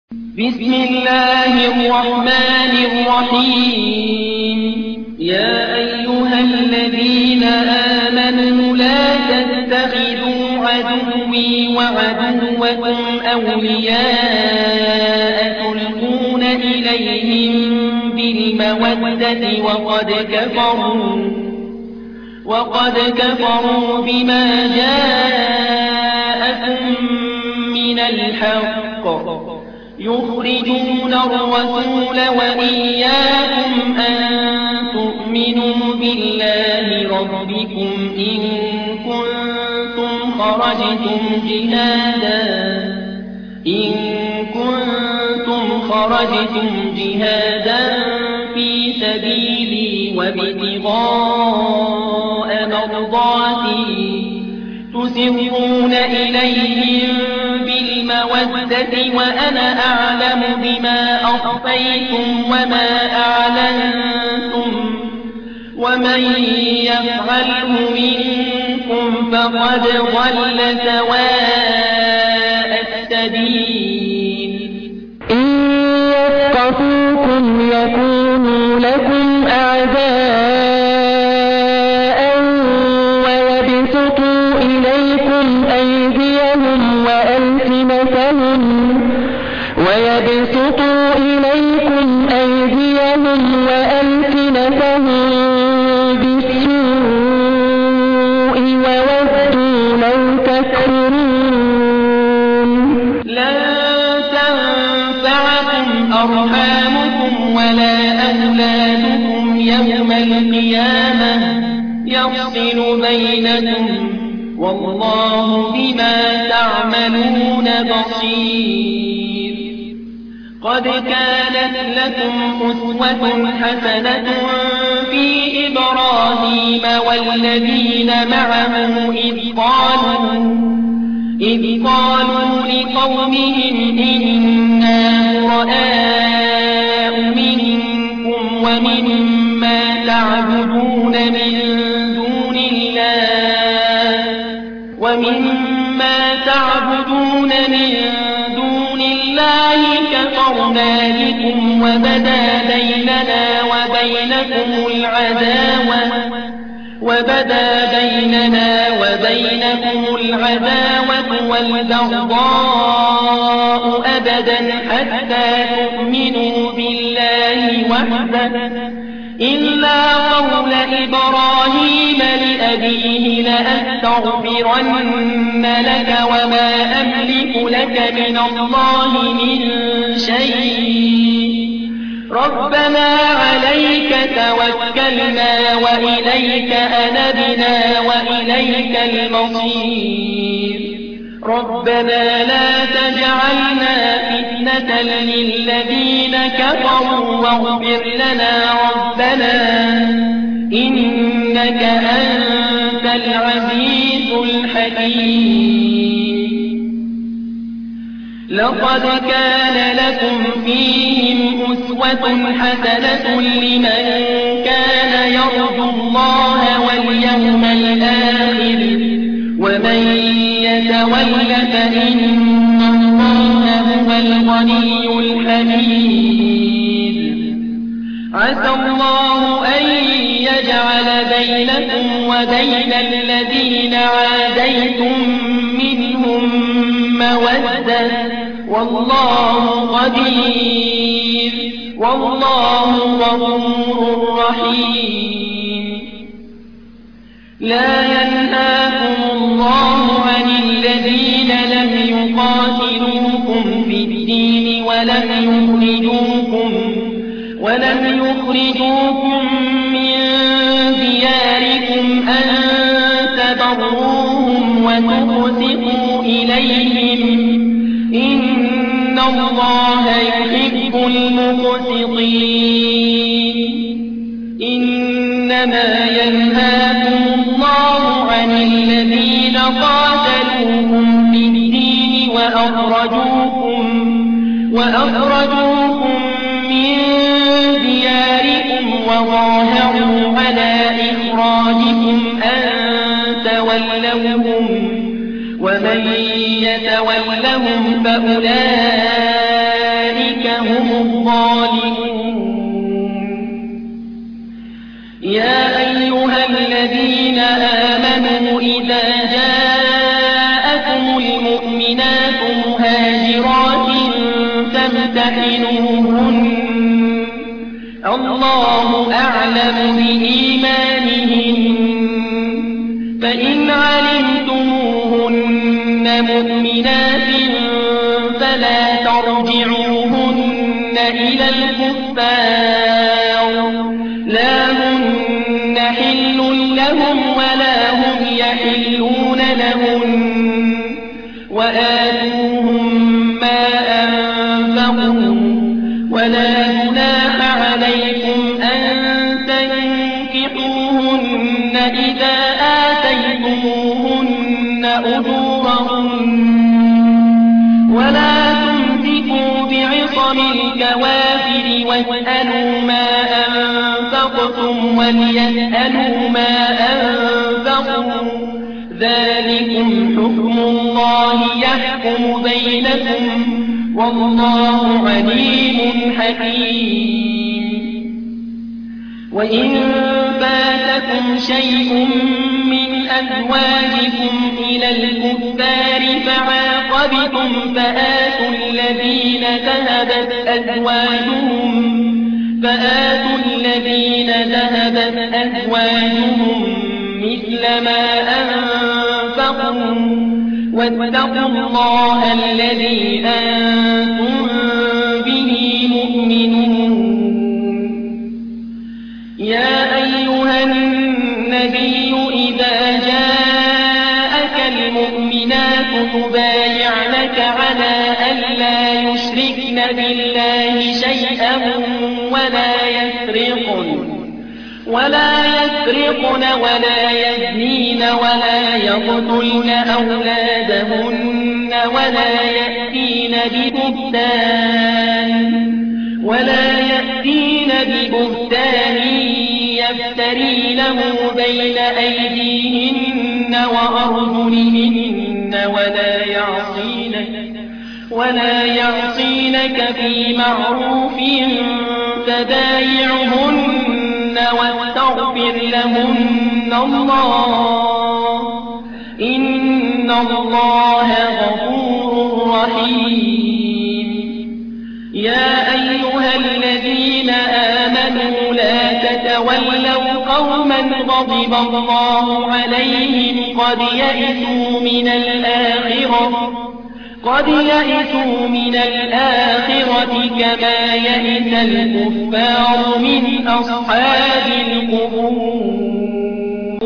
بسم الله الرحمن الرحيم. يا أيها الذين آمنوا لا تتخذوا عدوي وعدوكم أولياء تلقون إليهم بالمودة وقد كفروا بما جاءكم من الحق يخرجون الرسول وإياكم أن تؤمنوا بالله ربكم إن كنتم خرجتم جهادا في سبيلي وابتغاء مرضاتي تسرون إليهم بالمودة وأنا أعلم بما أخفيتم وما أعلنتم ومن يفعله منكم فقد ضل سواء السبيل. إن يثقفوكم يكونوا لكم أعداء ويبسطوا إليكم أيديهم وألسنتهم بالسوء وودوا لو تكفرون. لن تنفعكم أرحامكم ولا أولادكم يوم القيامة يفصل بينكم والله بما تعملون بصير. قد كانت لكم أسوة حسنة في إبراهيم والذين معه إذ قالوا لقومهم إنا براء منكم ومما تعبدون من دون الله كفرنا بكم وبدا بيننا وبينكم العداوة والبغضاء أبدا حتى تؤمنوا بالله وحده إلا قول إبراهيم لأبيه لأستغفرن لك وما أملك لك من الله من شيء ربنا عليك توكلنا وإليك أنبنا وإليك المصير. ربنا لا تجعلنا فتنة للذين كفروا واغفر لنا ربنا إنك أنت العزيز الحكيم. لقد كان لكم فيهم أسوة حسنة لمن كان يرجو الله واليوم الآخر ومن يتول فإن الله هو الغني الحميد. عسى الله أن يجعل بينكم وبين الذين عاديتم منهم مودة والله قدير والله غفور رحيم. لا ينهاكم الله عن الذين لم يقاتلوكم في الدين ولم يخرجوكم من دياركم أن تبروهم وتقسطوا إليهم إن الله يحب المقسطين. إنما ينهاكم الله عن الذين قاتلوكم في الدين وأخرجوكم من دياركم وظاهروا على إخراجكم أن تولوهم ومن يتولهم فأولئك تمتحنوهن الله أعلم بإيمانهن فإن علمتموهن مؤمنات فلا ترجعوهن إلى الكفار لا هن حل لهم ولا هم يحلون لهن وآتوهم ما أنفقوا ولا جناح عليكم أن تنكحوهن إذا آتيتموهن أجورهن ولا تمسكوا بعصم الكوافر واسألوا ما أنفقتم وليسألوا ما أنفقوا ذلكم حكم الله يحكم بينكم والله عليم حكيم وإن فاتكم شيء من أزواجكم إلى الكفار فعاقبتم فآتوا الذين ذهبت أزواجهم مثل ما أنفقوا واتقوا الله الذي أنتم به مؤمنون يا أيها النبي إذا جاءك المؤمنات تبايعنك على ألا يشركن بالله شيئا ولا يسرقن ولا يزنين ولا يقتلن أولادهن ولا يأتين ببهتان يفترينه بين أيديهن وأرجلهن ولا يعصينك في معروف فبايعهن واستغفر لهن الله إن الله غفور رحيم يا أيها الذين آمنوا لا تتولوا قوما غضب الله عليهم قد يئسوا من الآخرة كما يئس الكفار من أصحاب القبور